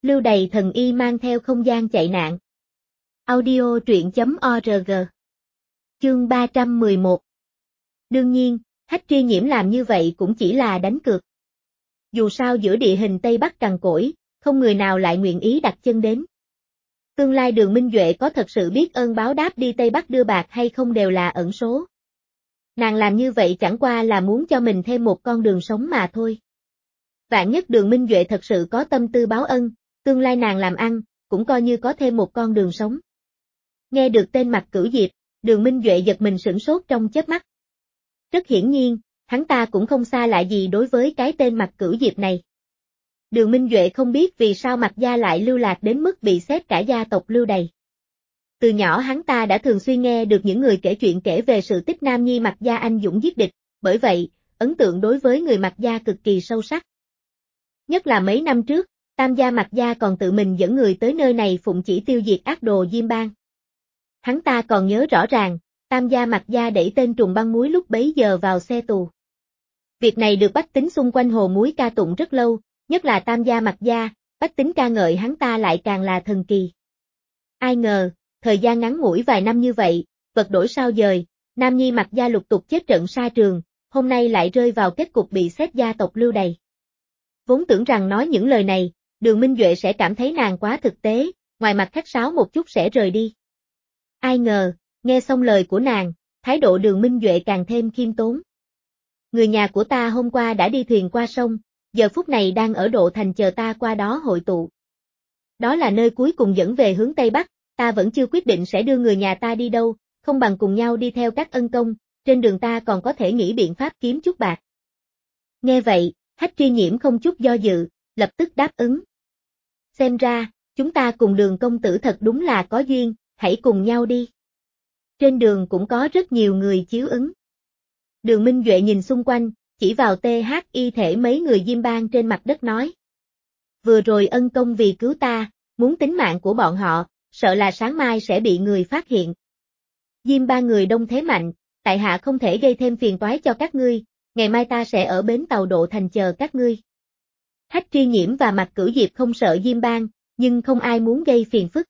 Lưu đày thần y mang theo không gian chạy nạn. Audio truyện.org. Chương 311. Đương nhiên, Hách Tri Nhiễm làm như vậy cũng chỉ là đánh cược. Dù sao giữa địa hình Tây Bắc cằn cỗi, không người nào lại nguyện ý đặt chân đến. Tương lai Đường Minh Duệ có thật sự biết ơn báo đáp đi Tây Bắc đưa bạc hay không đều là ẩn số. Nàng làm như vậy chẳng qua là muốn cho mình thêm một con đường sống mà thôi. Vạn nhất Đường Minh Duệ thật sự có tâm tư báo ân, tương lai nàng làm ăn, cũng coi như có thêm một con đường sống. Nghe được tên Mạc Cửu Diệp, Đường Minh Duệ giật mình sửng sốt trong chớp mắt. Rất hiển nhiên, hắn ta cũng không xa lạ gì đối với cái tên Mạc Cửu Diệp này. Đường Minh Duệ không biết vì sao Mạc gia lại lưu lạc đến mức bị xét cả gia tộc Lưu đày. Từ nhỏ hắn ta đã thường xuyên nghe được những người kể chuyện kể về sự tích nam nhi Mạc gia anh dũng giết địch, bởi vậy, ấn tượng đối với người Mạc gia cực kỳ sâu sắc. Nhất là mấy năm trước, Tam gia Mạc gia còn tự mình dẫn người tới nơi này phụng chỉ tiêu diệt ác đồ Diêm Bang. Hắn ta còn nhớ rõ ràng, Tam gia Mạc gia đẩy tên Trùng Băng Muối lúc bấy giờ vào xe tù. Việc này được bách tính xung quanh hồ muối ca tụng rất lâu, nhất là Tam gia Mạc gia, bách tính ca ngợi hắn ta lại càng là thần kỳ. Ai ngờ, thời gian ngắn ngủi vài năm như vậy, vật đổi sao dời, nam nhi Mạc gia lục tục chết trận sa trường, hôm nay lại rơi vào kết cục bị xét gia tộc Lưu đày. Vốn tưởng rằng nói những lời này, Đường Minh Duệ sẽ cảm thấy nàng quá thực tế, ngoài mặt khách sáo một chút sẽ rời đi. Ai ngờ, nghe xong lời của nàng, thái độ Đường Minh Duệ càng thêm khiêm tốn. Người nhà của ta hôm qua đã đi thuyền qua sông, giờ phút này đang ở Độ Thành chờ ta qua đó hội tụ. Đó là nơi cuối cùng dẫn về hướng Tây Bắc, ta vẫn chưa quyết định sẽ đưa người nhà ta đi đâu, không bằng cùng nhau đi theo các ân công, trên đường ta còn có thể nghĩ biện pháp kiếm chút bạc. Nghe vậy, Hách Tri Nhiễm không chút do dự, lập tức đáp ứng. Xem ra, chúng ta cùng Đường công tử thật đúng là có duyên, hãy cùng nhau đi. Trên đường cũng có rất nhiều người chiếu ứng. Đường Minh Duệ nhìn xung quanh, chỉ vào THY thể mấy người Diêm Bang trên mặt đất nói. Vừa rồi ân công vì cứu ta, muốn tính mạng của bọn họ, sợ là sáng mai sẽ bị người phát hiện. Diêm Bang người đông thế mạnh, tại hạ không thể gây thêm phiền toái cho các ngươi, ngày mai ta sẽ ở bến tàu Độ Thành chờ các ngươi. Hách Tri Nhiễm và Mạc Cửu Diệp không sợ Diêm Bang, nhưng không ai muốn gây phiền phức.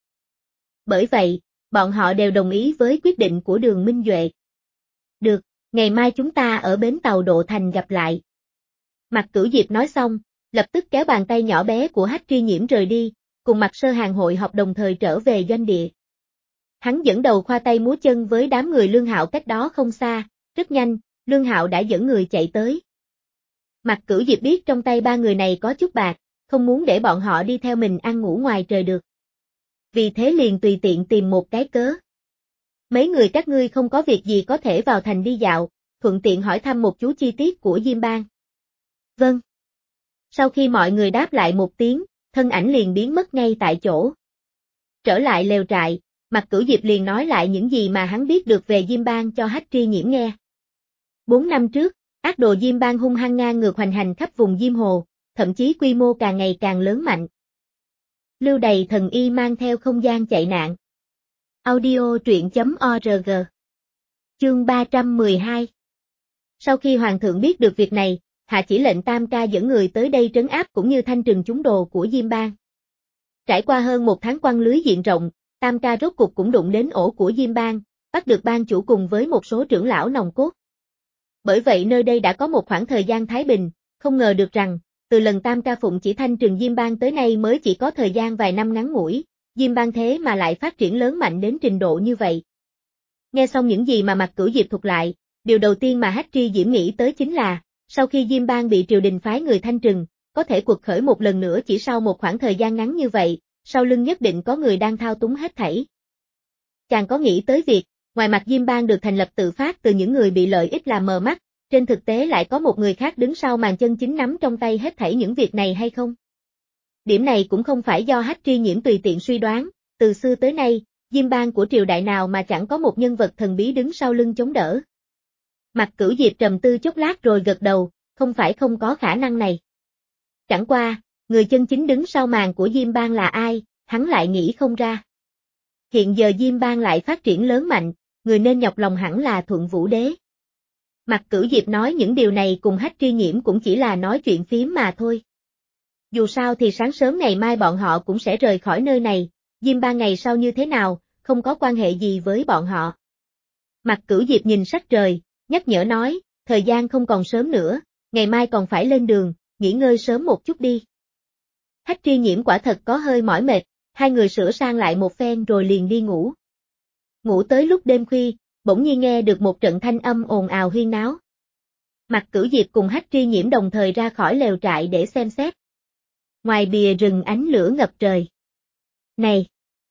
Bởi vậy, bọn họ đều đồng ý với quyết định của Đường Minh Duệ. Được, ngày mai chúng ta ở bến tàu Độ Thành gặp lại. Mạc Cửu Diệp nói xong, lập tức kéo bàn tay nhỏ bé của Hách Tri Nhiễm rời đi, cùng Mạc Sơ Hàng hội họp đồng thời trở về doanh địa. Hắn dẫn đầu khoa tay múa chân với đám người Lương Hạo cách đó không xa, rất nhanh, Lương Hạo đã dẫn người chạy tới. Mạc Cửu Diệp biết trong tay ba người này có chút bạc, không muốn để bọn họ đi theo mình ăn ngủ ngoài trời được. Vì thế liền tùy tiện tìm một cái cớ. Mấy người các ngươi không có việc gì có thể vào thành đi dạo, thuận tiện hỏi thăm một chú chi tiết của Diêm Bang. Vâng. Sau khi mọi người đáp lại một tiếng, thân ảnh liền biến mất ngay tại chỗ. Trở lại lều trại, Mạc Cửu Diệp liền nói lại những gì mà hắn biết được về Diêm Bang cho Hách Tri Nhiễm nghe. 4 năm trước, ác đồ Diêm Bang hung hăng ngang ngược hoành hành khắp vùng Diêm Hồ, thậm chí quy mô càng ngày càng lớn mạnh. Lưu đày thần y mang theo không gian chạy nạn. Audio truyện.org. Chương 312. Sau khi Hoàng thượng biết được việc này, hạ chỉ lệnh Tam ca dẫn người tới đây trấn áp cũng như thanh trừng chúng đồ của Diêm Bang. Trải qua hơn một tháng quăng lưới diện rộng, Tam ca rốt cục cũng đụng đến ổ của Diêm Bang, bắt được bang chủ cùng với một số trưởng lão nòng cốt. Bởi vậy nơi đây đã có một khoảng thời gian thái bình, không ngờ được rằng, từ lần Tam ca phụng chỉ thanh trừng Diêm Bang tới nay mới chỉ có thời gian vài năm ngắn ngủi, Diêm Bang thế mà lại phát triển lớn mạnh đến trình độ như vậy. Nghe xong những gì mà Mạc Cửu Diệp thuật lại, điều đầu tiên mà Hách Tri Diễm nghĩ tới chính là, sau khi Diêm Bang bị triều đình phái người thanh trừng, có thể quật khởi một lần nữa chỉ sau một khoảng thời gian ngắn như vậy, sau lưng nhất định có người đang thao túng hết thảy. Chàng có nghĩ tới việc, ngoài mặt Diêm Bang được thành lập tự phát từ những người bị lợi ích làm mờ mắt, trên thực tế lại có một người khác đứng sau màn chân chính nắm trong tay hết thảy những việc này hay không? Điểm này cũng không phải do Hách Tri Nhiễm tùy tiện suy đoán, từ xưa tới nay, Diêm Bang của triều đại nào mà chẳng có một nhân vật thần bí đứng sau lưng chống đỡ. Mạc Cửu Diệp trầm tư chốc lát rồi gật đầu, không phải không có khả năng này. Chẳng qua, người chân chính đứng sau màn của Diêm Bang là ai, hắn lại nghĩ không ra. Hiện giờ Diêm Bang lại phát triển lớn mạnh, người nên nhọc lòng hẳn là Thuận Vũ Đế. Mạc Cửu Diệp nói những điều này cùng Hách Tri Nhiễm cũng chỉ là nói chuyện phiếm mà thôi. Dù sao thì sáng sớm ngày mai bọn họ cũng sẽ rời khỏi nơi này, Diêm Bang ngày sau như thế nào, không có quan hệ gì với bọn họ. Mạc Cửu Diệp nhìn sắc trời, nhắc nhở nói, thời gian không còn sớm nữa, ngày mai còn phải lên đường, nghỉ ngơi sớm một chút đi. Hách Tri Nhiễm quả thật có hơi mỏi mệt, hai người sửa sang lại một phen rồi liền đi ngủ. Ngủ tới lúc đêm khuya, bỗng nhiên nghe được một trận thanh âm ồn ào huyên náo. Mạc Cửu Diệp cùng Hách Tri Nhiễm đồng thời ra khỏi lều trại để xem xét. Ngoài bìa rừng ánh lửa ngập trời. Này!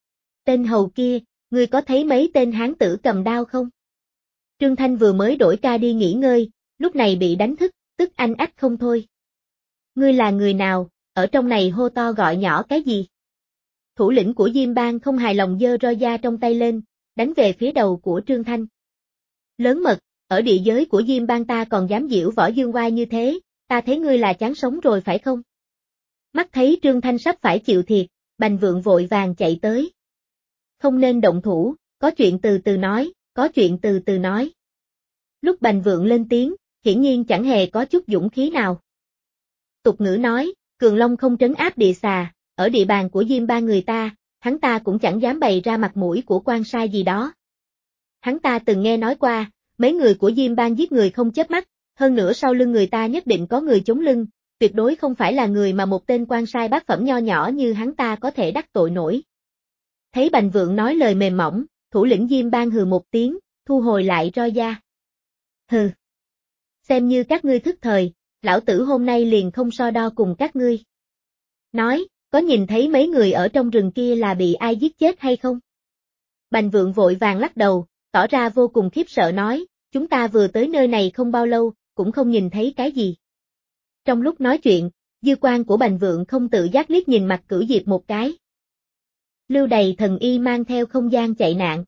Tên hầu kia, ngươi có thấy mấy tên hán tử cầm đao không? Trương Thanh vừa mới đổi ca đi nghỉ ngơi, lúc này bị đánh thức, tức anh ách không thôi. Ngươi là người nào, ở trong này hô to gọi nhỏ cái gì? Thủ lĩnh của Diêm Bang không hài lòng giơ roi da trong tay lên, đánh về phía đầu của Trương Thanh. Lớn mật, ở địa giới của Diêm Bang ta còn dám giễu võ dương oai như thế, ta thấy ngươi là chán sống rồi phải không? Mắt thấy Trương Thanh sắp phải chịu thiệt, Bành Vượng vội vàng chạy tới. Không nên động thủ, có chuyện từ từ nói, có chuyện từ từ nói. Lúc Bành Vượng lên tiếng, hiển nhiên chẳng hề có chút dũng khí nào. Tục ngữ nói, Cường Long không trấn áp địa xà, ở địa bàn của Diêm Bang người ta, hắn ta cũng chẳng dám bày ra mặt mũi của quan sai gì đó. Hắn ta từng nghe nói qua, mấy người của Diêm Bang giết người không chớp mắt, hơn nữa sau lưng người ta nhất định có người chống lưng, tuyệt đối không phải là người mà một tên quan sai bát phẩm nho nhỏ như hắn ta có thể đắc tội nổi. Thấy Bành Vượng nói lời mềm mỏng, thủ lĩnh Diêm Bang hừ một tiếng, thu hồi lại roi da. Hừ. Xem như các ngươi thức thời, lão tử hôm nay liền không so đo cùng các ngươi. Nói, có nhìn thấy mấy người ở trong rừng kia là bị ai giết chết hay không? Bành Vượng vội vàng lắc đầu, tỏ ra vô cùng khiếp sợ nói, chúng ta vừa tới nơi này không bao lâu, cũng không nhìn thấy cái gì. Trong lúc nói chuyện, dư quan của Bành Vượng không tự giác liếc nhìn Mạc Cửu Diệp một cái. Lưu Đầy Thần Y mang theo không gian chạy nạn.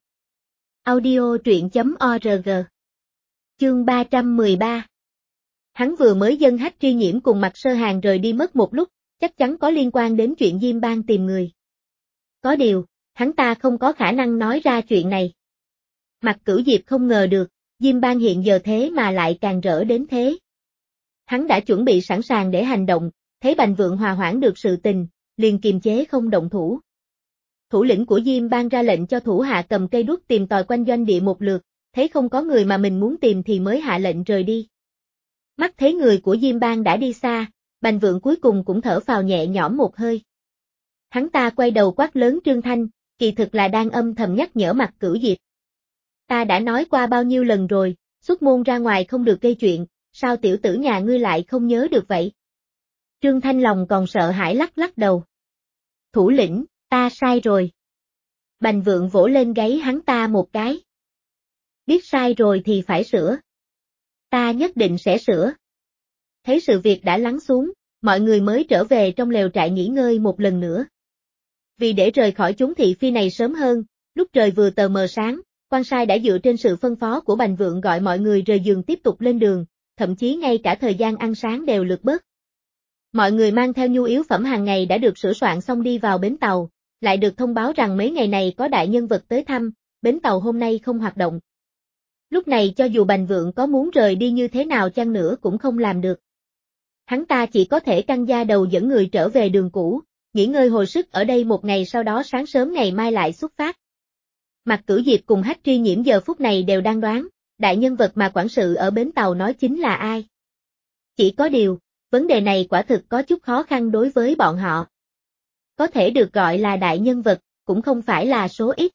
Audio truyện.org. Chương 313. Hắn vừa mới dâng Hách Tri Nhiễm cùng Mạc Sơ Hàng rời đi mất một lúc, chắc chắn có liên quan đến chuyện Diêm Bang tìm người. Có điều, hắn ta không có khả năng nói ra chuyện này. Mạc Cửu Diệp không ngờ được, Diêm Bang hiện giờ thế mà lại càng rỡ đến thế. Hắn đã chuẩn bị sẵn sàng để hành động, thấy Bành Vượng hòa hoãn được sự tình, liền kiềm chế không động thủ. Thủ lĩnh của Diêm Bang ra lệnh cho thủ hạ cầm cây đuốc tìm tòi quanh doanh địa một lượt, thấy không có người mà mình muốn tìm thì mới hạ lệnh rời đi. Mắt thấy người của Diêm Bang đã đi xa, Bành Vượng cuối cùng cũng thở phào nhẹ nhõm một hơi. Hắn ta quay đầu quát lớn Trương Thanh, kỳ thực là đang âm thầm nhắc nhở Mạc Cửu Diệp. Ta đã nói qua bao nhiêu lần rồi, xuất môn ra ngoài không được gây chuyện, sao tiểu tử nhà ngươi lại không nhớ được vậy? Trương Thanh lòng còn sợ hãi lắc lắc đầu. Thủ lĩnh, ta sai rồi. Bành Vượng vỗ lên gáy hắn ta một cái. Biết sai rồi thì phải sửa. Ta nhất định sẽ sửa. Thấy sự việc đã lắng xuống, mọi người mới trở về trong lều trại nghỉ ngơi một lần nữa. Vì để rời khỏi chốn thị phi này sớm hơn, lúc trời vừa tờ mờ sáng, quan sai đã dựa trên sự phân phó của Bành Vượng gọi mọi người rời giường tiếp tục lên đường, thậm chí ngay cả thời gian ăn sáng đều lược bớt. Mọi người mang theo nhu yếu phẩm hàng ngày đã được sửa soạn xong đi vào bến tàu, lại được thông báo rằng mấy ngày này có đại nhân vật tới thăm, bến tàu hôm nay không hoạt động. Lúc này cho dù Bành Vượng có muốn rời đi như thế nào chăng nữa cũng không làm được. Hắn ta chỉ có thể căng da đầu dẫn người trở về đường cũ, nghỉ ngơi hồi sức ở đây một ngày sau đó sáng sớm ngày mai lại xuất phát. Mạc Cửu Diệp cùng Hách Tri Nhiễm giờ phút này đều đang đoán, đại nhân vật mà quản sự ở bến tàu nói chính là ai. Chỉ có điều, vấn đề này quả thực có chút khó khăn đối với bọn họ. Có thể được gọi là đại nhân vật, cũng không phải là số ít.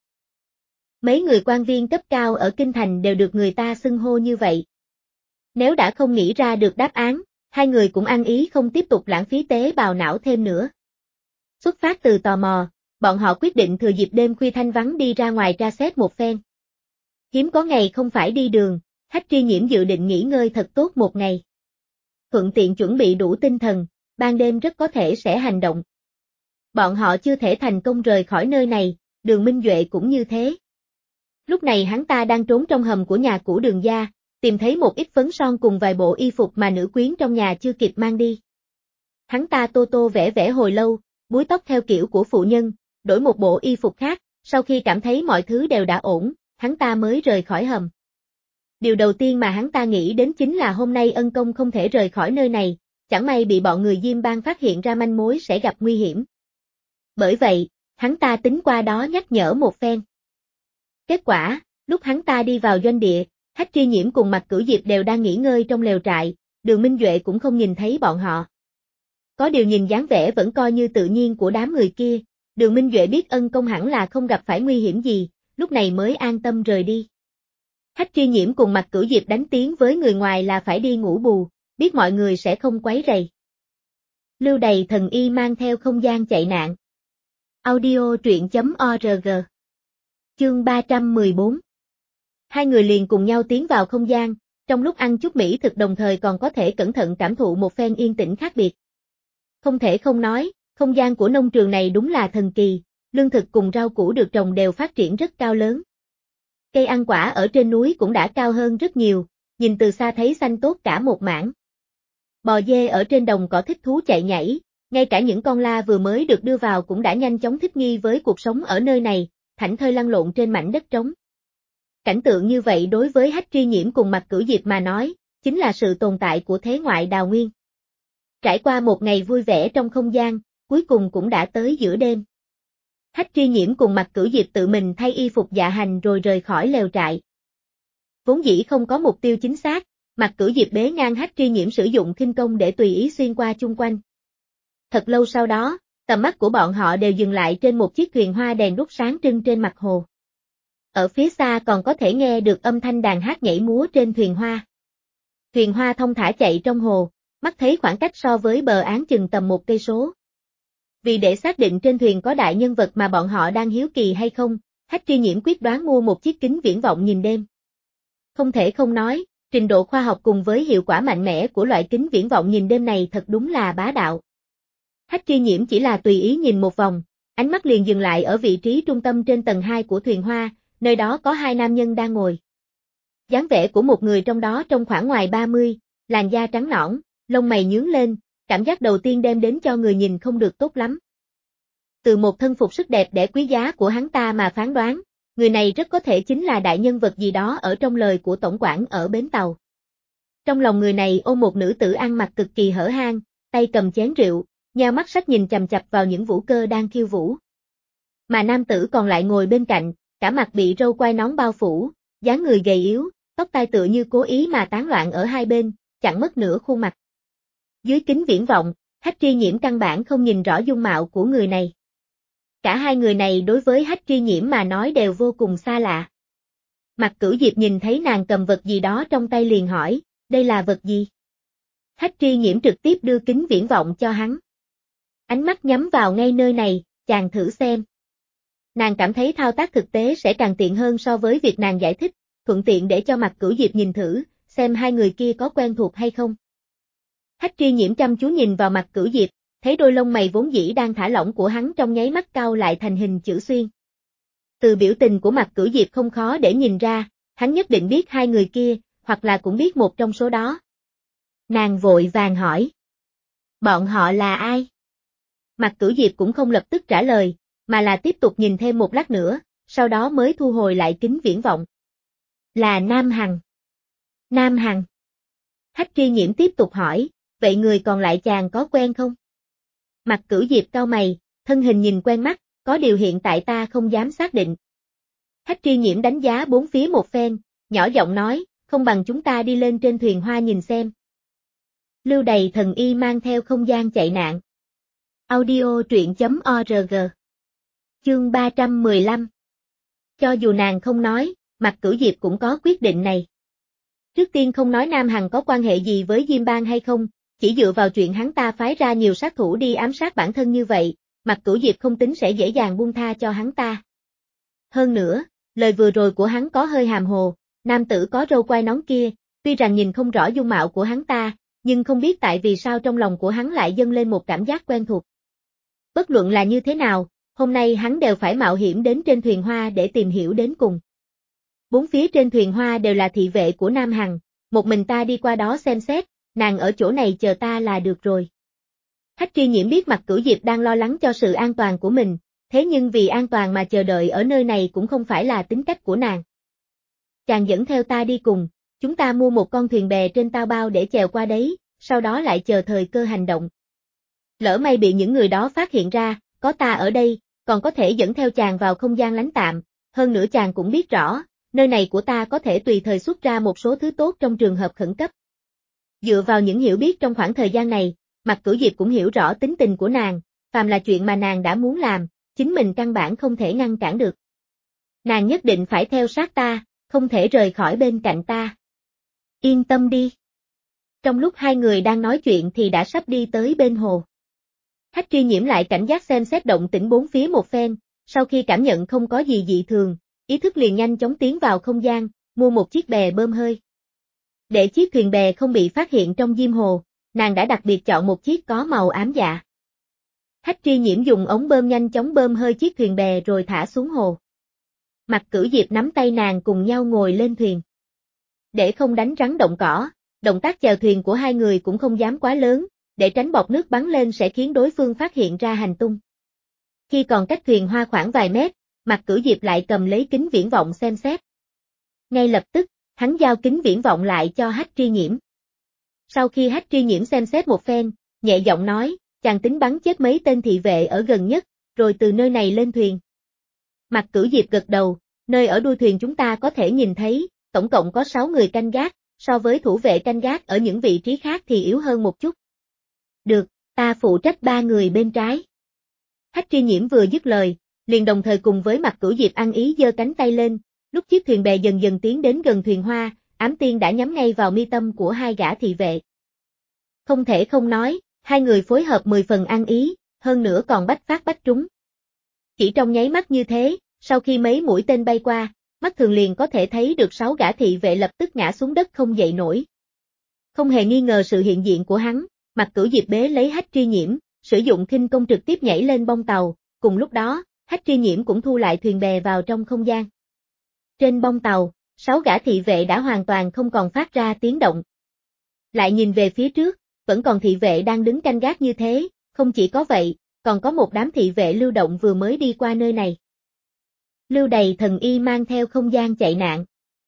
Mấy người quan viên cấp cao ở Kinh Thành đều được người ta xưng hô như vậy. Nếu đã không nghĩ ra được đáp án, hai người cũng ăn ý không tiếp tục lãng phí tế bào não thêm nữa. Xuất phát từ tò mò, bọn họ quyết định thừa dịp đêm khuya thanh vắng đi ra ngoài tra xét một phen. Hiếm có ngày không phải đi đường, Hách Tri Nhiễm dự định nghỉ ngơi thật tốt một ngày. Thuận tiện chuẩn bị đủ tinh thần, ban đêm rất có thể sẽ hành động. Bọn họ chưa thể thành công rời khỏi nơi này, Đường Minh Duệ cũng như thế. Lúc này hắn ta đang trốn trong hầm của nhà cũ Đường gia, tìm thấy một ít phấn son cùng vài bộ y phục mà nữ quyến trong nhà chưa kịp mang đi. Hắn ta tô tô vẽ vẽ hồi lâu, búi tóc theo kiểu của phụ nhân, đổi một bộ y phục khác, sau khi cảm thấy mọi thứ đều đã ổn, hắn ta mới rời khỏi hầm. Điều đầu tiên mà hắn ta nghĩ đến chính là hôm nay ân công không thể rời khỏi nơi này, chẳng may bị bọn người Diêm Bang phát hiện ra manh mối sẽ gặp nguy hiểm. Bởi vậy, hắn ta tính qua đó nhắc nhở một phen. Kết quả, lúc hắn ta đi vào doanh địa, Hách Tri Nhiễm cùng Mạc Cửu Diệp đều đang nghỉ ngơi trong lều trại, Đường Minh Duệ cũng không nhìn thấy bọn họ. Có điều nhìn dáng vẻ vẫn coi như tự nhiên của đám người kia, Đường Minh Duệ biết ân công hẳn là không gặp phải nguy hiểm gì, lúc này mới an tâm rời đi. Hách Tri Nhiễm cùng Mạc Cửu Diệp đánh tiếng với người ngoài là phải đi ngủ bù, biết mọi người sẽ không quấy rầy. Lưu Đầy Thần Y mang theo không gian chạy nạn. Audio truyện.org. Chương 314. Hai người liền cùng nhau tiến vào không gian, trong lúc ăn chút mỹ thực đồng thời còn có thể cẩn thận cảm thụ một phen yên tĩnh khác biệt. Không thể không nói, không gian của nông trường này đúng là thần kỳ, lương thực cùng rau củ được trồng đều phát triển rất cao lớn. Cây ăn quả ở trên núi cũng đã cao hơn rất nhiều, nhìn từ xa thấy xanh tốt cả một mảng. Bò dê ở trên đồng cỏ thích thú chạy nhảy, ngay cả những con la vừa mới được đưa vào cũng đã nhanh chóng thích nghi với cuộc sống ở nơi này, thảnh thơi lăn lộn trên mảnh đất trống. Cảnh tượng như vậy đối với Hách Tri Nhiễm cùng Mạc Cửu Diệp mà nói, chính là sự tồn tại của thế ngoại đào nguyên. Trải qua một ngày vui vẻ trong không gian, cuối cùng cũng đã tới giữa đêm. Hách Tri Nhiễm cùng Mạc Cửu Diệp tự mình thay y phục dạ hành rồi rời khỏi lều trại. Vốn dĩ không có mục tiêu chính xác, Mạc Cửu Diệp bế ngang Hách Tri Nhiễm sử dụng khinh công để tùy ý xuyên qua chung quanh. Thật lâu sau đó, tầm mắt của bọn họ đều dừng lại trên một chiếc thuyền hoa đèn đuốc sáng trưng trên mặt hồ. Ở phía xa còn có thể nghe được âm thanh đàn hát nhảy múa trên thuyền hoa. Thuyền hoa thong thả chạy trong hồ, mắt thấy khoảng cách so với bờ áng chừng tầm 1 cây số. Vì để xác định trên thuyền có đại nhân vật mà bọn họ đang hiếu kỳ hay không, Hách Tri Nhiễm quyết đoán mua một chiếc kính viễn vọng nhìn đêm. Không thể không nói, trình độ khoa học cùng với hiệu quả mạnh mẽ của loại kính viễn vọng nhìn đêm này thật đúng là bá đạo. Hách Tri Nhiễm chỉ là tùy ý nhìn một vòng, ánh mắt liền dừng lại ở vị trí trung tâm trên tầng 2 của thuyền hoa, nơi đó có hai nam nhân đang ngồi. Dáng vẻ của một người trong đó trông khoảng ngoài 30, làn da trắng nõn, lông mày nhướng lên, cảm giác đầu tiên đem đến cho người nhìn không được tốt lắm. Từ một thân phục sức đẹp đẽ quý giá của hắn ta mà phán đoán, người này rất có thể chính là đại nhân vật gì đó ở trong lời của tổng quản ở bến tàu. Trong lòng người này ôm một nữ tử ăn mặc cực kỳ hở hang, tay cầm chén rượu, nheo mắt sắc nhìn chằm chằm vào những vũ cơ đang khiêu vũ. Mà nam tử còn lại ngồi bên cạnh, cả mặt bị râu quai nón bao phủ, dáng người gầy yếu, tóc tai tựa như cố ý mà tán loạn ở hai bên, chặn mất nửa khuôn mặt. Dưới kính viễn vọng, Hách Tri Nhiễm căn bản không nhìn rõ dung mạo của người này. Cả hai người này đối với Hách Tri Nhiễm mà nói đều vô cùng xa lạ. Mạc Cửu Diệp nhìn thấy nàng cầm vật gì đó trong tay liền hỏi, đây là vật gì? Hách Tri Nhiễm trực tiếp đưa kính viễn vọng cho hắn. Ánh mắt nhắm vào ngay nơi này, chàng thử xem. Nàng cảm thấy thao tác thực tế sẽ càng tiện hơn so với việc nàng giải thích, thuận tiện để cho Mạc Cửu Diệp nhìn thử, xem hai người kia có quen thuộc hay không. Hách Tri Nhiễm chăm chú nhìn vào Mạc Cửu Diệp, thấy đôi lông mày vốn dĩ đang thả lỏng của hắn trong nháy mắt cau lại thành hình chữ xuyên. Từ biểu tình của Mạc Cửu Diệp không khó để nhìn ra, hắn nhất định biết hai người kia, hoặc là cũng biết một trong số đó. Nàng vội vàng hỏi. Bọn họ là ai? Mạc Cửu Diệp cũng không lập tức trả lời, mà là tiếp tục nhìn thêm một lát nữa, sau đó mới thu hồi lại kính viễn vọng. Là Nam Hằng. Nam Hằng. Hách Tri Nhiễm tiếp tục hỏi, vậy người còn lại chàng có quen không? Mạc Cửu Diệp cau mày, thân hình nhìn quen mắt, có điều hiện tại ta không dám xác định. Hách Tri Nhiễm đánh giá bốn phía một phen, nhỏ giọng nói, không bằng chúng ta đi lên trên thuyền hoa nhìn xem. Lưu Đầy Thần Y mang theo không gian chạy nạn. Audio truyện.org. Chương 315. Cho dù nàng không nói, Mạc Cửu Diệp cũng có quyết định này. Trước tiên không nói Nam Hằng có quan hệ gì với Diêm Bang hay không, chỉ dựa vào chuyện hắn ta phái ra nhiều sát thủ đi ám sát bản thân như vậy, Mạc Cửu Diệp không tính sẽ dễ dàng buông tha cho hắn ta. Hơn nữa, lời vừa rồi của hắn có hơi hàm hồ, nam tử có râu quai nón kia, tuy rằng nhìn không rõ dung mạo của hắn ta, nhưng không biết tại vì sao trong lòng của hắn lại dâng lên một cảm giác quen thuộc. Bất luận là như thế nào, hôm nay hắn đều phải mạo hiểm đến trên thuyền hoa để tìm hiểu đến cùng. Bốn phía trên thuyền hoa đều là thị vệ của Nam Hằng, một mình ta đi qua đó xem xét, nàng ở chỗ này chờ ta là được rồi. Hách Tri Nhiễm biết Mạc Cửu Diệp đang lo lắng cho sự an toàn của mình, thế nhưng vì an toàn mà chờ đợi ở nơi này cũng không phải là tính cách của nàng. Chàng dẫn theo ta đi cùng, chúng ta mua một con thuyền bè trên tao bao để chèo qua đấy, sau đó lại chờ thời cơ hành động. Lỡ may bị những người đó phát hiện ra, có ta ở đây, còn có thể dẫn theo chàng vào không gian lánh tạm, hơn nữa chàng cũng biết rõ, nơi này của ta có thể tùy thời xuất ra một số thứ tốt trong trường hợp khẩn cấp. Dựa vào những hiểu biết trong khoảng thời gian này, Mạc Cửu Diệp cũng hiểu rõ tính tình của nàng, phàm là chuyện mà nàng đã muốn làm, chính mình căn bản không thể ngăn cản được. Nàng nhất định phải theo sát ta, không thể rời khỏi bên cạnh ta. Yên tâm đi. Trong lúc hai người đang nói chuyện thì đã sắp đi tới bên hồ. Hách Tri Nhiễm lại cảnh giác xem xét động tĩnh bốn phía một phen, sau khi cảm nhận không có gì dị thường, ý thức liền nhanh chóng tiến vào không gian, mua một chiếc bè bơm hơi. Để chiếc thuyền bè không bị phát hiện trong diêm hồ, nàng đã đặc biệt chọn một chiếc có màu ám dạ. Hách Tri Nhiễm dùng ống bơm nhanh chóng bơm hơi chiếc thuyền bè rồi thả xuống hồ. Mạc Cửu Diệp nắm tay nàng cùng nhau ngồi lên thuyền. Để không đánh rắn động cỏ, động tác chèo thuyền của hai người cũng không dám quá lớn, để tránh bọt nước bắn lên sẽ khiến đối phương phát hiện ra hành tung. Khi còn cách thuyền hoa khoảng vài mét, Mạc Cửu Diệp lại cầm lấy kính viễn vọng xem xét. Ngay lập tức, hắn giao kính viễn vọng lại cho Hách Tri Nhiễm. Sau khi Hách Tri Nhiễm xem xét một phen, nhẹ giọng nói, chàng tính bắn chết mấy tên thị vệ ở gần nhất, rồi từ nơi này lên thuyền. Mạc Cửu Diệp gật đầu, nơi ở đuôi thuyền chúng ta có thể nhìn thấy, tổng cộng có 6 người canh gác, so với thủ vệ canh gác ở những vị trí khác thì yếu hơn một chút. Được, ta phụ trách 3 người bên trái. Hách Tri Nhiễm vừa dứt lời, liền đồng thời cùng với Mạc Cửu Diệp ăn ý giơ cánh tay lên, lúc chiếc thuyền bè dần dần tiến đến gần thuyền hoa, ám tiên đã nhắm ngay vào mi tâm của hai gã thị vệ. Không thể không nói, hai người phối hợp 10 phần ăn ý, hơn nữa còn bách phát bách trúng. Chỉ trong nháy mắt như thế, sau khi mấy mũi tên bay qua, mắt thường liền có thể thấy được 6 gã thị vệ lập tức ngã xuống đất không dậy nổi. Không hề nghi ngờ sự hiện diện của hắn, Mạc Cửu Diệp bế lấy Hách Tri Nhiễm, sử dụng khinh công trực tiếp nhảy lên bông tàu, cùng lúc đó, Hách Tri Nhiễm cũng thu lại thuyền bè vào trong không gian. Trên bông tàu, 6 gã thị vệ đã hoàn toàn không còn phát ra tiếng động. Lại nhìn về phía trước, vẫn còn thị vệ đang đứng canh gác như thế, không chỉ có vậy, còn có một đám thị vệ lưu động vừa mới đi qua nơi này. Lưu Đầy Thần Y mang theo không gian chạy nạn.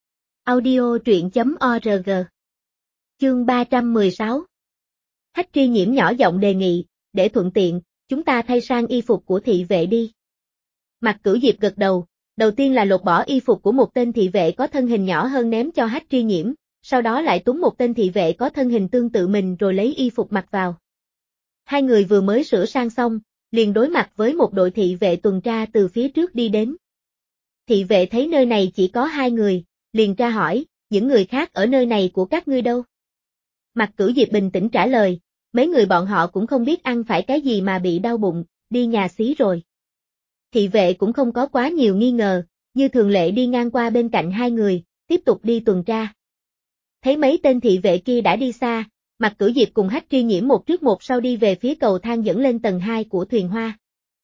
Audio truyện.org. Chương 316. Hách Tri Nhiễm nhỏ giọng đề nghị, để thuận tiện, chúng ta thay sang y phục của thị vệ đi. Mạc Cửu Diệp gật đầu, đầu tiên là lột bỏ y phục của một tên thị vệ có thân hình nhỏ hơn ném cho Hách Tri Nhiễm, sau đó lại túm một tên thị vệ có thân hình tương tự mình rồi lấy y phục mặc vào. Hai người vừa mới sửa sang xong, liền đối mặt với một đội thị vệ tuần tra từ phía trước đi đến. Thị vệ thấy nơi này chỉ có 2 người, liền tra hỏi, những người khác ở nơi này của các ngươi đâu? Mạc Cửu Diệp bình tĩnh trả lời, mấy người bọn họ cũng không biết ăn phải cái gì mà bị đau bụng, đi nhà xí rồi. Thị vệ cũng không có quá nhiều nghi ngờ, như thường lệ đi ngang qua bên cạnh 2 người, tiếp tục đi tuần tra. Thấy mấy tên thị vệ kia đã đi xa, Mạc Cửu Diệp cùng Hách Tri Nhiễm một trước một sau đi về phía cầu thang dẫn lên tầng 2 của thuyền hoa.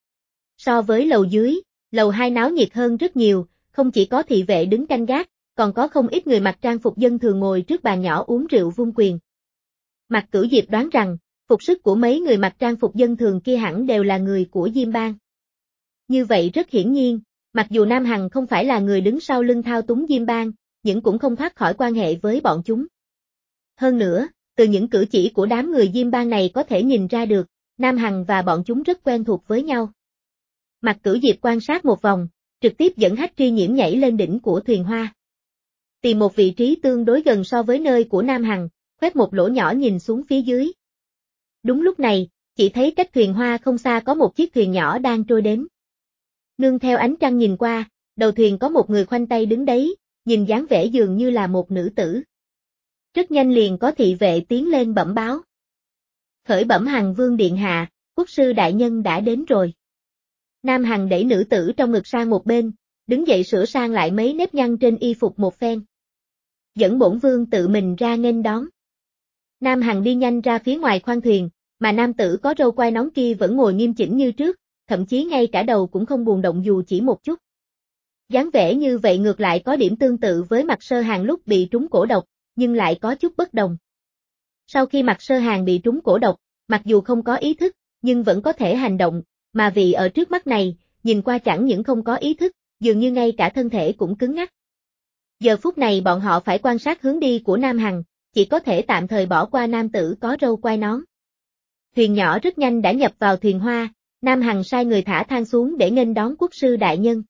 So với lầu dưới, lầu 2 náo nhiệt hơn rất nhiều, không chỉ có thị vệ đứng canh gác, còn có không ít người mặc trang phục dân thường ngồi trước bàn nhỏ uống rượu vung quyền. Mạc Cửu Diệp đoán rằng, phục sức của mấy người mặc trang phục dân thường kia hẳn đều là người của Diêm Bang. Như vậy rất hiển nhiên, mặc dù Nam Hằng không phải là người đứng sau lưng thao túng Diêm Bang, nhưng cũng không thoát khỏi quan hệ với bọn chúng. Hơn nữa, từ những cử chỉ của đám người Diêm Bang này có thể nhìn ra được, Nam Hằng và bọn chúng rất quen thuộc với nhau. Mạc Cửu Diệp quan sát một vòng, trực tiếp dẫn Hách Tri Nhiễm nhảy lên đỉnh của thuyền hoa. Tìm một vị trí tương đối gần so với nơi của Nam Hằng, khoét một lỗ nhỏ nhìn xuống phía dưới. Đúng lúc này, chỉ thấy cách thuyền hoa không xa có một chiếc thuyền nhỏ đang trôi đến. Nương theo ánh trăng nhìn qua, đầu thuyền có một người khoanh tay đứng đấy, nhìn dáng vẻ dường như là một nữ tử. Rất nhanh liền có thị vệ tiến lên bẩm báo. Khởi bẩm Hằng Vương Điện Hạ, quốc sư đại nhân đã đến rồi. Nam Hằng đẩy nữ tử trong ngực sang một bên, đứng dậy sửa sang lại mấy nếp nhăn trên y phục một phen. Dẫn bổn vương tự mình ra nghênh đón. Nam Hằng đi nhanh ra phía ngoài khoang thuyền, mà nam tử có râu quai nón kia vẫn ngồi nghiêm chỉnh như trước, thậm chí ngay cả đầu cũng không buồn động dù chỉ một chút. Dáng vẻ như vậy ngược lại có điểm tương tự với Mạc Sơ Hàn lúc bị trúng cổ độc, nhưng lại có chút bất đồng. Sau khi Mạc Sơ Hàn bị trúng cổ độc, mặc dù không có ý thức, nhưng vẫn có thể hành động, mà vị ở trước mắt này, nhìn qua chẳng những không có ý thức, dường như ngay cả thân thể cũng cứng ngắc. Giờ phút này bọn họ phải quan sát hướng đi của Nam Hằng, chỉ có thể tạm thời bỏ qua nam tử có râu quai nón. Thuyền nhỏ rất nhanh đã nhập vào thuyền hoa, Nam Hằng sai người thả thang xuống để nghênh đón quốc sư đại nhân.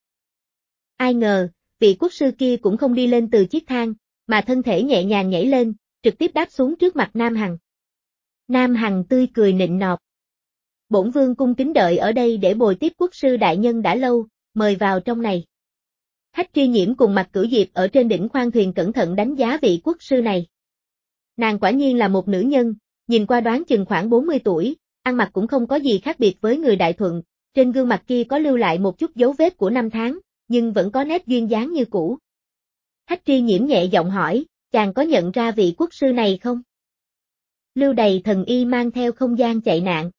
Ai ngờ, vị quốc sư kia cũng không đi lên từ chiếc thang, mà thân thể nhẹ nhàng nhảy lên, trực tiếp đáp xuống trước mặt Nam Hằng. Nam Hằng tươi cười nịnh nọt. Bổn vương cung kính đợi ở đây để bồi tiếp quốc sư đại nhân đã lâu, mời vào trong này. Hách Tri Nhiễm cùng Mạc Cửu Diệp ở trên đỉnh khoang thuyền cẩn thận đánh giá vị quốc sư này. Nàng quả nhiên là một nữ nhân, nhìn qua đoán chừng khoảng 40 tuổi, ăn mặc cũng không có gì khác biệt với người Đại Thuận, trên gương mặt kia có lưu lại một chút dấu vết của năm tháng, nhưng vẫn có nét duyên dáng như cũ. Hách Tri Nhiễm nhẹ giọng hỏi, chàng có nhận ra vị quốc sư này không? Lưu Đày thần y mang theo không gian chạy nạn.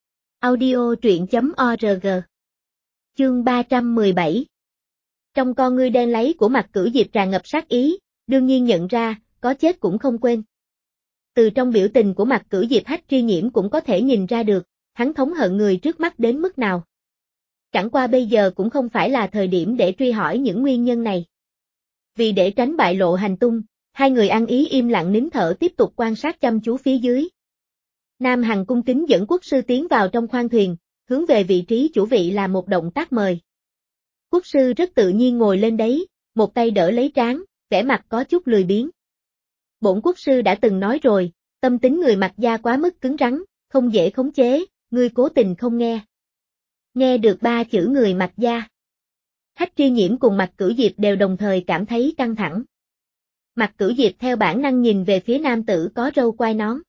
Audio truyện.org. Chương 317. Trong con ngươi đen láy của Mạc Cửu Diệp tràn ngập sát ý, đương nhiên nhận ra, có chết cũng không quên. Từ trong biểu tình của Mạc Cửu Diệp Hách Tri Nhiễm cũng có thể nhìn ra được, hắn thống hận người trước mắt đến mức nào. Chẳng qua bây giờ cũng không phải là thời điểm để truy hỏi những nguyên nhân này. Vì để tránh bại lộ hành tung, hai người ăn ý im lặng nín thở tiếp tục quan sát chăm chú phía dưới. Nam Hằng cung kính dẫn quốc sư tiến vào trong khoang thuyền, hướng về vị trí chủ vị là một động tác mời. Quốc sư rất tự nhiên ngồi lên đấy, một tay đỡ lấy trán, vẻ mặt có chút lười biếng. Bổn quốc sư đã từng nói rồi, tâm tính người Mạc gia quá mức cứng rắn, không dễ khống chế, ngươi cố tình không nghe. Nghe được ba chữ người Mạc gia. Hách Tri Nhiễm cùng Mạc Cửu Diệp đều đồng thời cảm thấy căng thẳng. Mạc Cửu Diệp theo bản năng nhìn về phía nam tử có râu quai nón.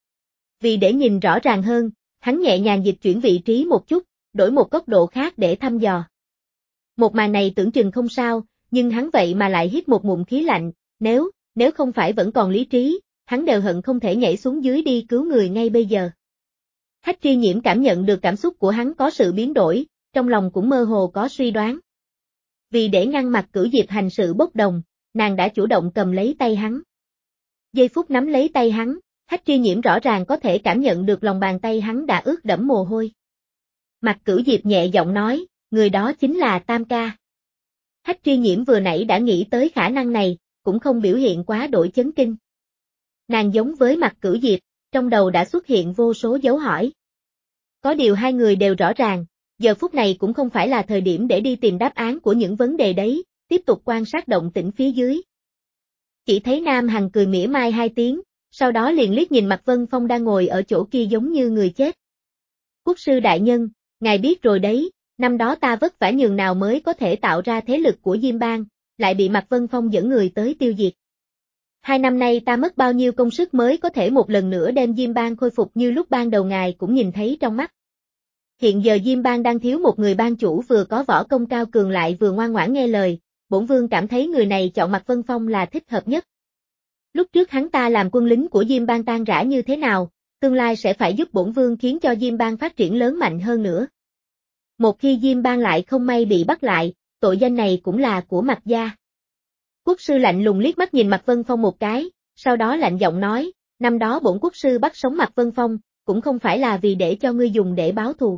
Vì để nhìn rõ ràng hơn, hắn nhẹ nhàng dịch chuyển vị trí một chút, đổi một góc độ khác để thăm dò. Một màn này tưởng chừng không sao, nhưng hắn vậy mà lại hít một ngụm khí lạnh, nếu không phải vẫn còn lý trí, hắn đều hận không thể nhảy xuống dưới đi cứu người ngay bây giờ. Hách Tri Nhiễm cảm nhận được cảm xúc của hắn có sự biến đổi, trong lòng cũng mơ hồ có suy đoán. Vì để ngăn Mạc Cửu Diệp hành sự bốc đồng, nàng đã chủ động cầm lấy tay hắn. Giây phút nắm lấy tay hắn, Hách Tri Nhiễm rõ ràng có thể cảm nhận được lòng bàn tay hắn đã ướt đẫm mồ hôi. Mạc Cửu Diệp nhẹ giọng nói, người đó chính là Tam ca. Hách Tri Nhiễm vừa nãy đã nghĩ tới khả năng này, cũng không biểu hiện quá đổi chấn kinh. Nàng giống với Mạc Cửu Diệp, trong đầu đã xuất hiện vô số dấu hỏi. Có điều hai người đều rõ ràng, giờ phút này cũng không phải là thời điểm để đi tìm đáp án của những vấn đề đấy, tiếp tục quan sát động tĩnh phía dưới. Chỉ thấy Nam Hằng cười mỉa mai hai tiếng, sau đó liền liếc nhìn Mạc Vân Phong đang ngồi ở chỗ kia giống như người chết. Quốc sư đại nhân, ngài biết rồi đấy, năm đó ta vất vả nhường nào mới có thể tạo ra thế lực của Diêm Bang, lại bị Mạc Vân Phong dẫn người tới tiêu diệt. 2 năm nay ta mất bao nhiêu công sức mới có thể một lần nữa đem Diêm Bang khôi phục như lúc ban đầu ngài cũng nhìn thấy trong mắt. Hiện giờ Diêm Bang đang thiếu một người ban chủ vừa có võ công cao cường lại vừa ngoan ngoãn nghe lời, bổn vương cảm thấy người này chọn Mạc Vân Phong là thích hợp nhất. Lúc trước hắn ta làm quân lính của Diêm Bang tan rã như thế nào, tương lai sẽ phải giúp bổn vương khiến cho Diêm Bang phát triển lớn mạnh hơn nữa. Một khi Diêm Bang lại không may bị bắt lại, tội danh này cũng là của Mạc gia. Quốc sư lạnh lùng liếc mắt nhìn Mạc Vân Phong một cái, sau đó lạnh giọng nói, năm đó bổn quốc sư bắt sống Mạc Vân Phong, cũng không phải là vì để cho ngươi dùng để báo thù.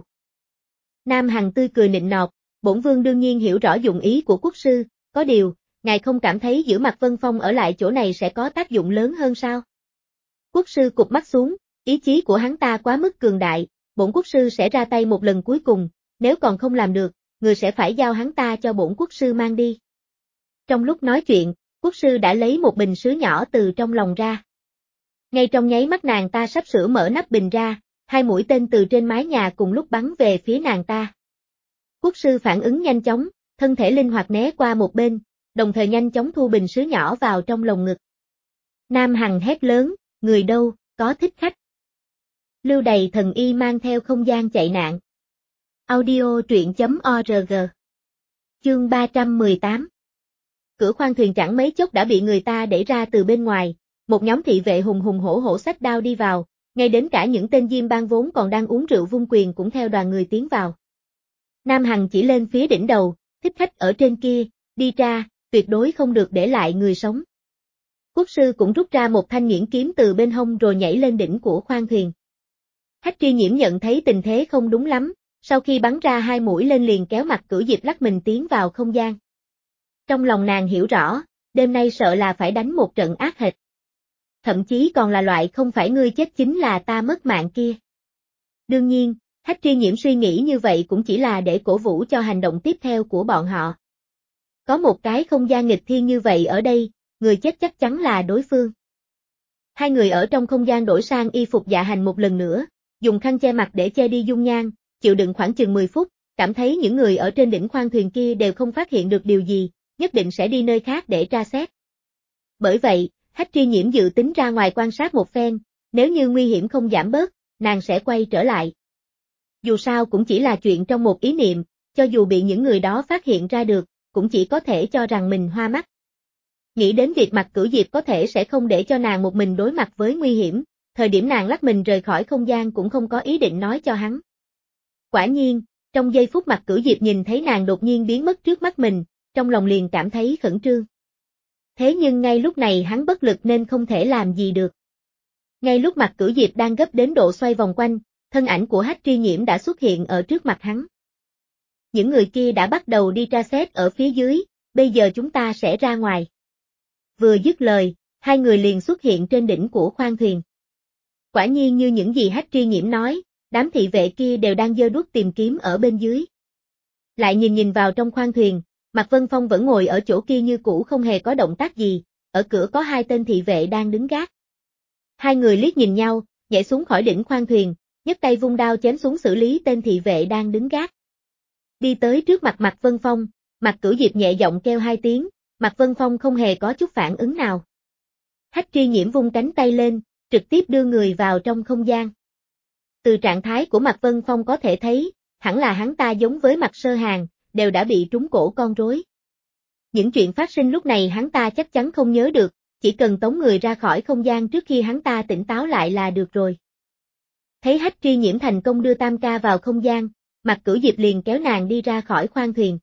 Nam Hằng tươi cười nịnh nọt, bổn vương đương nhiên hiểu rõ dụng ý của quốc sư, có điều, ngài không cảm thấy giữ Mạc Vân Phong ở lại chỗ này sẽ có tác dụng lớn hơn sao? Quốc sư cụp mắt xuống, ý chí của hắn ta quá mức cường đại, bổn quốc sư sẽ ra tay một lần cuối cùng, nếu còn không làm được, người sẽ phải giao hắn ta cho bổn quốc sư mang đi. Trong lúc nói chuyện, quốc sư đã lấy một bình sứ nhỏ từ trong lòng ra. Ngay trong nháy mắt nàng ta sắp sửa mở nắp bình ra, 2 mũi tên từ trên mái nhà cùng lúc bắn về phía nàng ta. Quốc sư phản ứng nhanh chóng, thân thể linh hoạt né qua một bên, đồng thời nhanh chóng thu bình sứ nhỏ vào trong lồng ngực. Nam Hằng hét lớn, người đâu, có thích khách. Lưu Đày thần y mang theo không gian chạy nạn. Audio truyện.org. Chương 318. Cửa khoang thuyền chẳng mấy chốc đã bị người ta đẩy ra từ bên ngoài, một nhóm thị vệ hùng hùng hổ hổ xách đao đi vào, ngay đến cả những tên Diêm Bang vốn còn đang uống rượu vung quyền cũng theo đoàn người tiến vào. Nam Hằng chỉ lên phía đỉnh đầu, thích khách ở trên kia, đi ra, tuyệt đối không được để lại người sống. Quốc sư cũng rút ra một thanh nghiễn kiếm từ bên hông rồi nhảy lên đỉnh của khoang thuyền. Hách Tri Nhiễm nhận thấy tình thế không đúng lắm, sau khi bắn ra 2 mũi lên liền kéo Mạc Cửu Diệp lắc mình tiến vào không gian. Trong lòng nàng hiểu rõ, đêm nay sợ là phải đánh một trận ác hệt. thậm chí còn là loại không phải ngươi chết chính là ta mất mạng kia. Đương nhiên, Hách Tri Nhiễm suy nghĩ như vậy cũng chỉ là để cổ vũ cho hành động tiếp theo của bọn họ. Có một cái không gian nghịch thiên như vậy ở đây, người chết chắc chắn là đối phương. Hai người ở trong không gian đổi sang y phục dạ hành một lần nữa, dùng khăn che mặt để che đi dung nhan, chịu đựng khoảng chừng 10 phút, cảm thấy những người ở trên đỉnh khoang thuyền kia đều không phát hiện được điều gì, nhất định sẽ đi nơi khác để tra xét. Bởi vậy, Hách Tri Nhiễm dự tính ra ngoài quan sát một phen, nếu như nguy hiểm không giảm bớt, nàng sẽ quay trở lại. Dù sao cũng chỉ là chuyện trong một ý niệm, cho dù bị những người đó phát hiện ra được, cũng chỉ có thể cho rằng mình hoa mắt. Nghĩ đến việc Mạc Cửu Diệp có thể sẽ không để cho nàng một mình đối mặt với nguy hiểm, thời điểm nàng lách mình rời khỏi không gian cũng không có ý định nói cho hắn. Quả nhiên, trong giây phút Mạc Cửu Diệp nhìn thấy nàng đột nhiên biến mất trước mắt mình, trong lòng liền cảm thấy khẩn trương. Thế nhưng ngay lúc này hắn bất lực nên không thể làm gì được. Ngay lúc Mạc Cửu Diệp đang gấp đến độ xoay vòng quanh, thân ảnh của Hách Tri Nhiễm đã xuất hiện ở trước mặt hắn. Những người kia đã bắt đầu đi tra xét ở phía dưới, bây giờ chúng ta sẽ ra ngoài. Vừa dứt lời, hai người liền xuất hiện trên đỉnh của khoang thuyền. Quả nhiên như những gì Hách Tri Nhiễm nói, đám thị vệ kia đều đang giơ đuốc tìm kiếm ở bên dưới. Lại nhìn vào trong khoang thuyền, Mạc Vân Phong vẫn ngồi ở chỗ kia như cũ không hề có động tác gì, ở cửa có hai tên thị vệ đang đứng gác. Hai người liếc nhìn nhau, nhảy xuống khỏi đỉnh khoang thuyền, nhấc tay vung đao chém xuống xử lý tên thị vệ đang đứng gác. Đi tới trước mặt Mạc Vân Phong, Mạc Cửu Diệp nhẹ giọng kêu hai tiếng, Mạc Vân Phong không hề có chút phản ứng nào. Hách Tri Nhiễm vung cánh tay lên, trực tiếp đưa người vào trong không gian. Từ trạng thái của Mạc Vân Phong có thể thấy, hẳn là hắn ta giống với Mạc Sơ Hàn, đều đã bị trúng cổ con rối. Những chuyện phát sinh lúc này hắn ta chắc chắn không nhớ được, chỉ cần tống người ra khỏi không gian trước khi hắn ta tỉnh táo lại là được rồi. Thấy Hách Tri Nhiễm thành công đưa Tam Ca vào không gian, Mạc Cửu Diệp liền kéo nàng đi ra khỏi khoang thuyền.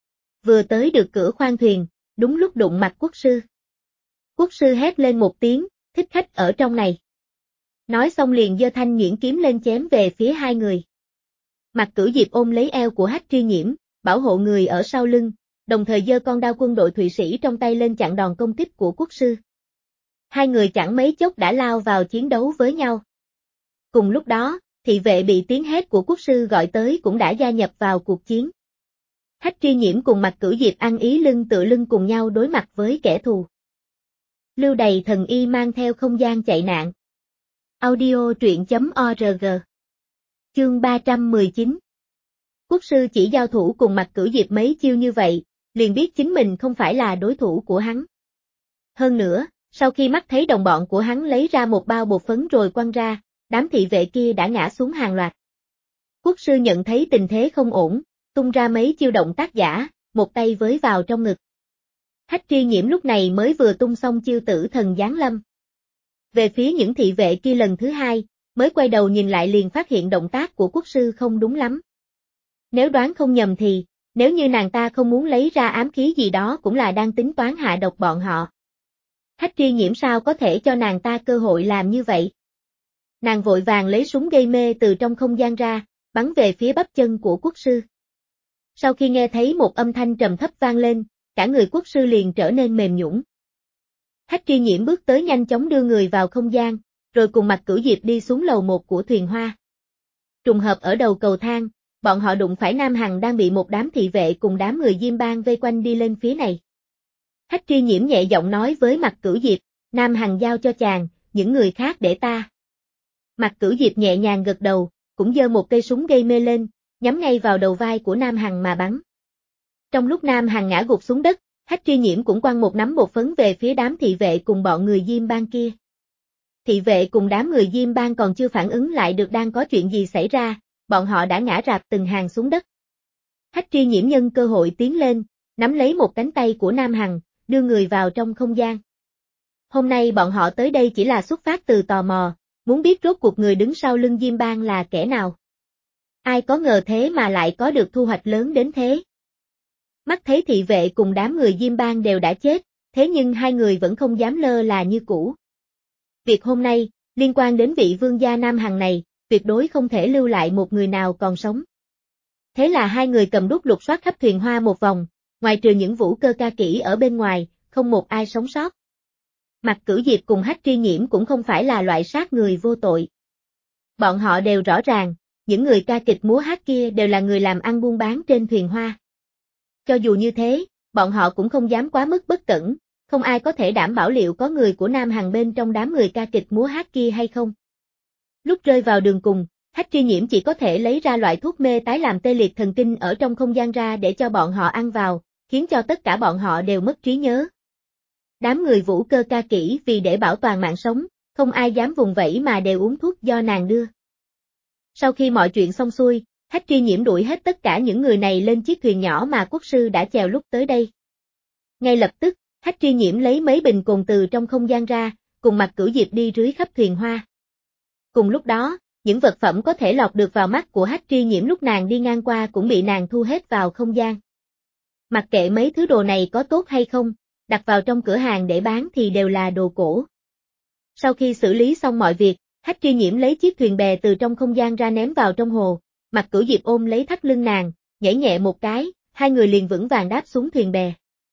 Vừa tới được cửa khoang thuyền, đúng lúc đụng mặt quốc sư. Quốc sư hét lên một tiếng, thích khách ở trong này. Nói xong liền giơ thanh nhuyễn kiếm lên chém về phía hai người. Mạc Cửu Diệp ôm lấy eo của Hách Tri Nhiễm, bảo hộ người ở sau lưng, đồng thời giơ con đao quân đội Thụy Sĩ trong tay lên chặn đòn công kích của quốc sư. Hai người chẳng mấy chốc đã lao vào chiến đấu với nhau. Cùng lúc đó, thị vệ bị tiếng hét của quốc sư gọi tới cũng đã gia nhập vào cuộc chiến. Hách Tri Nhiễm cùng Mạc Cửu Diệp ăn ý lưng tựa lưng cùng nhau đối mặt với kẻ thù. Lưu Đày thần y mang theo không gian chạy nạn. Audio truyện.org. Chương 319. Quốc sư chỉ giao thủ cùng Mạc Cửu Diệp mấy chiêu như vậy, liền biết chính mình không phải là đối thủ của hắn. Hơn nữa, sau khi mắt thấy đồng bọn của hắn lấy ra một bao bột phấn rồi quăng ra, đám thị vệ kia đã ngã xuống hàng loạt. Quốc sư nhận thấy tình thế không ổn, tung ra mấy chiêu động tác giả, một tay với vào trong ngực. Hách Tri Nhiễm lúc này mới vừa tung xong chiêu tử thần giáng lâm. Về phía những thị vệ kia lần thứ hai, mới quay đầu nhìn lại liền phát hiện động tác của quốc sư không đúng lắm. Nếu đoán không nhầm thì, nếu như nàng ta không muốn lấy ra ám khí gì đó cũng là đang tính toán hạ độc bọn họ. Hách Tri Nhiễm sao có thể cho nàng ta cơ hội làm như vậy? Nàng vội vàng lấy súng gây mê từ trong không gian ra, bắn về phía bắp chân của quốc sư. Sau khi nghe thấy một âm thanh trầm thấp vang lên, cả người quốc sư liền trở nên mềm nhũn. Hách Tri Nhiễm bước tới nhanh chóng đưa người vào không gian, rồi cùng Mạc Cửu Diệp đi xuống lầu 1 của thuyền hoa. Trùng hợp ở đầu cầu thang, bọn họ đụng phải Nam Hằng đang bị một đám thị vệ cùng đám người Diêm Bang vây quanh đi lên phía này. Hách Tri Nhiễm nhẹ giọng nói với Mạc Cửu Diệp, Nam Hằng giao cho chàng, những người khác để ta. Mạc Cửu Diệp nhẹ nhàng gật đầu, cũng giơ một cây súng gây mê lên, nhắm ngay vào đầu vai của Nam Hằng mà bắn. Trong lúc Nam Hằng ngã gục xuống đất, Hách Tri Nhiễm cũng quăng một nắm bột phấn về phía đám thị vệ cùng bọn người Diêm Bang kia. Thị vệ cùng đám người Diêm Bang còn chưa phản ứng lại được đang có chuyện gì xảy ra, bọn họ đã ngã rạp từng hàng xuống đất. Hách Tri Nhiễm nhân cơ hội tiến lên, nắm lấy một cánh tay của Nam Hằng, đưa người vào trong không gian. Hôm nay bọn họ tới đây chỉ là xuất phát từ tò mò, muốn biết rốt cuộc người đứng sau lưng Diêm Bang là kẻ nào. Ai có ngờ thế mà lại có được thu hoạch lớn đến thế. Mắt thấy thị vệ cùng đám người Diêm Bang đều đã chết, thế nhưng hai người vẫn không dám lơ là như cũ. Việc hôm nay, liên quan đến vị vương gia Nam Hằng này, tuyệt đối không thể lưu lại một người nào còn sống. Thế là hai người cầm đuốc lục soát khắp thuyền hoa một vòng, ngoài trừ những vũ cơ ca kỹ ở bên ngoài, không một ai sống sót. Mạc Cửu Diệp cùng Hách Tri Nhiễm cũng không phải là loại sát người vô tội. Bọn họ đều rõ ràng, những người ca kịch múa hát kia đều là người làm ăn buôn bán trên thuyền hoa. Cho dù như thế, bọn họ cũng không dám quá mức bất cẩn, không ai có thể đảm bảo liệu có người của Nam Hằng bên trong đám người ca kịch múa hát kia hay không. Lúc rơi vào đường cùng, Hách Tri Nhiễm chỉ có thể lấy ra loại thuốc mê tái làm tê liệt thần kinh ở trong không gian ra để cho bọn họ ăn vào, khiến cho tất cả bọn họ đều mất trí nhớ. Đám người Vũ Cơ ca kỹ vì để bảo toàn mạng sống, không ai dám vùng vẫy mà đều uống thuốc do nàng đưa. Sau khi mọi chuyện xong xuôi, Hách Tri Nhiễm đuổi hết tất cả những người này lên chiếc thuyền nhỏ mà quốc sư đã chèo lúc tới đây. Ngay lập tức, Hách Tri Nhiễm lấy mấy bình cồn từ trong không gian ra, cùng Mạc Cửu Diệp đi rưới khắp thuyền hoa. Cùng lúc đó, những vật phẩm có thể lọt được vào mắt của Hách Tri Nhiễm lúc nàng đi ngang qua cũng bị nàng thu hết vào không gian. Mặc kệ mấy thứ đồ này có tốt hay không, đặt vào trong cửa hàng để bán thì đều là đồ cổ. Sau khi xử lý xong mọi việc, Hách Tri Nhiễm lấy chiếc thuyền bè từ trong không gian ra ném vào trong hồ, Mạc Cửu Diệp ôm lấy thắt lưng nàng, nhảy nhẹ một cái, hai người liền vững vàng đáp xuống thuyền bè.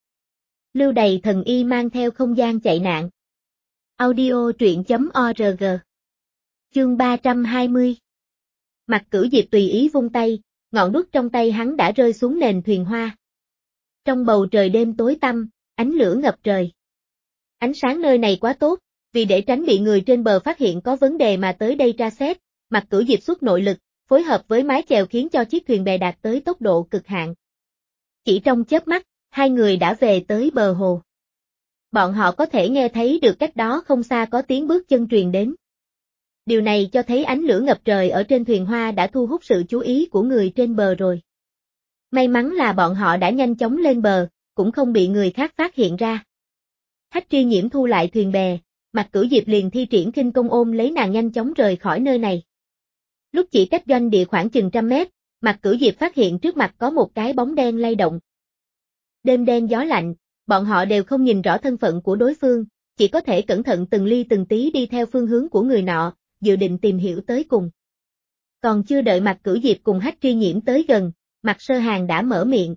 Lưu Đày thần y mang theo không gian chạy nạn. Audio truyện.org. Chương 320. Mạc Cửu Diệp tùy ý vung tay, ngọn đuốc trong tay hắn đã rơi xuống nền thuyền hoa. Trong bầu trời đêm tối tăm, ánh lửa ngập trời. Ánh sáng nơi này quá tốt, vì để tránh bị người trên bờ phát hiện có vấn đề mà tới đây tra xét, Mạc Cửu Diệp xuất nội lực, phối hợp với mái chèo khiến cho chiếc thuyền bè đạt tới tốc độ cực hạn. Chỉ trong chớp mắt, hai người đã về tới bờ hồ. Bọn họ có thể nghe thấy được cách đó không xa có tiếng bước chân truyền đến. Điều này cho thấy ánh lửa ngập trời ở trên thuyền hoa đã thu hút sự chú ý của người trên bờ rồi. May mắn là bọn họ đã nhanh chóng lên bờ, cũng không bị người khác phát hiện ra. Hách Tri Nhiễm thu lại thuyền bè, Mạc Cửu Diệp liền thi triển khinh công ôm lấy nàng nhanh chóng rời khỏi nơi này. Lúc chỉ cách doanh địa khoảng chừng 100 mét, Mạc Cửu Diệp phát hiện trước mặt có một cái bóng đen lay động. Đêm đen gió lạnh, bọn họ đều không nhìn rõ thân phận của đối phương, chỉ có thể cẩn thận từng ly từng tí đi theo phương hướng của người nọ, dự định tìm hiểu tới cùng. Còn chưa đợi Mạc Cửu Diệp cùng Hách Tri Nhiễm tới gần, Mạc Sơ Hàn đã mở miệng.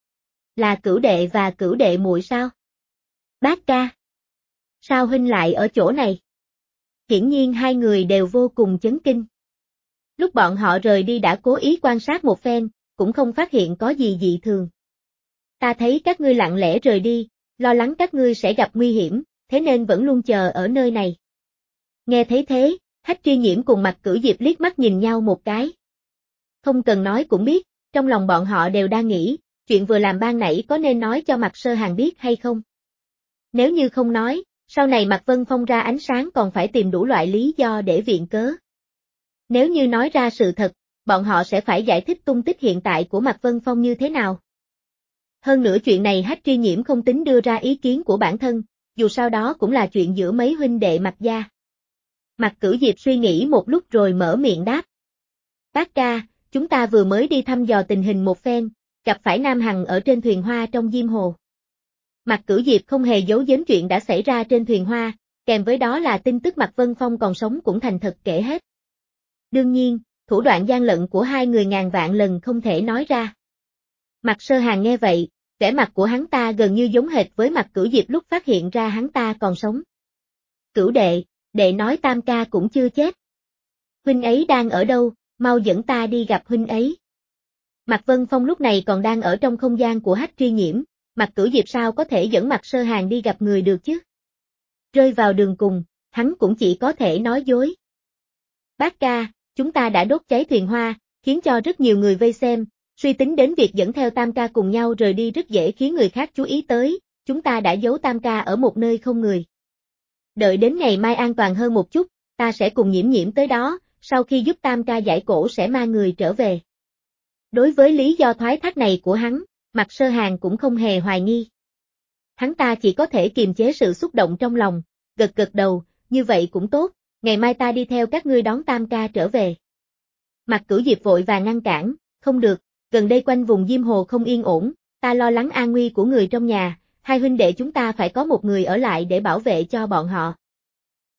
Là Cửu đệ và Cửu đệ muội sao? Bác ca. Sao huynh lại ở chỗ này? Hiển nhiên hai người đều vô cùng chấn kinh. Lúc bọn họ rời đi đã cố ý quan sát một phen, cũng không phát hiện có gì dị thường. Ta thấy các ngươi lặng lẽ rời đi, lo lắng các ngươi sẽ gặp nguy hiểm, thế nên vẫn luôn chờ ở nơi này. Nghe thấy thế, Hách Tri Nhiễm cùng Mạc Cửu Diệp liếc mắt nhìn nhau một cái. Không cần nói cũng biết, trong lòng bọn họ đều đang nghĩ, chuyện vừa làm ban nãy có nên nói cho Mạc Sơ Hàn biết hay không? Nếu như không nói, sau này Mạc Vân Phong ra ánh sáng còn phải tìm đủ loại lý do để viện cớ. Nếu như nói ra sự thật, bọn họ sẽ phải giải thích tung tích hiện tại của Mạc Vân Phong như thế nào. Hơn nữa chuyện này Hách Tri Nhiễm không tính đưa ra ý kiến của bản thân, dù sao đó cũng là chuyện giữa mấy huynh đệ Mạc gia. Mạc Cửu Diệp suy nghĩ một lúc rồi mở miệng đáp. Bác ca, chúng ta vừa mới đi thăm dò tình hình một phen, gặp phải Nam Hằng ở trên thuyền hoa trong Diêm Hồ. Mạc Cửu Diệp không hề giấu giếm chuyện đã xảy ra trên thuyền hoa, kèm với đó là tin tức Mạc Vân Phong còn sống cũng thành thật kể hết. Đương nhiên, thủ đoạn gian lận của hai người ngàn vạn lần không thể nói ra. Mạc Sơ Hàn nghe vậy, vẻ mặt của hắn ta gần như giống hệt với Mạc Cửu Diệp lúc phát hiện ra hắn ta còn sống. Cửu đệ, đệ nói Tam ca cũng chưa chết. Huynh ấy đang ở đâu, mau dẫn ta đi gặp huynh ấy. Mạc Vân Phong lúc này còn đang ở trong không gian của Hách Tri Nhiễm, Mạc Cửu Diệp sao có thể dẫn Mạc Sơ Hàn đi gặp người được chứ? Rơi vào đường cùng, hắn cũng chỉ có thể nói dối. Bác ca, chúng ta đã đốt cháy thuyền hoa, khiến cho rất nhiều người vây xem, suy tính đến việc dẫn theo Tam ca cùng nhau rời đi rất dễ khiến người khác chú ý tới, chúng ta đã giấu Tam ca ở một nơi không người. Đợi đến ngày mai an toàn hơn một chút, ta sẽ cùng Nhiễm Nhiễm tới đó, sau khi giúp Tam ca giải cổ sẽ mang người trở về. Đối với lý do thoái thác này của hắn, Mạc Sơ Hàn cũng không hề hoài nghi. Hắn ta chỉ có thể kiềm chế sự xúc động trong lòng, gật gật đầu, như vậy cũng tốt, ngày mai ta đi theo các ngươi đón Tam ca trở về. Mạc Cửu Diệp vội vàng ngăn cản, không được, gần đây quanh vùng Diêm Hồ không yên ổn, ta lo lắng an nguy của người trong nhà, hai huynh đệ chúng ta phải có một người ở lại để bảo vệ cho bọn họ.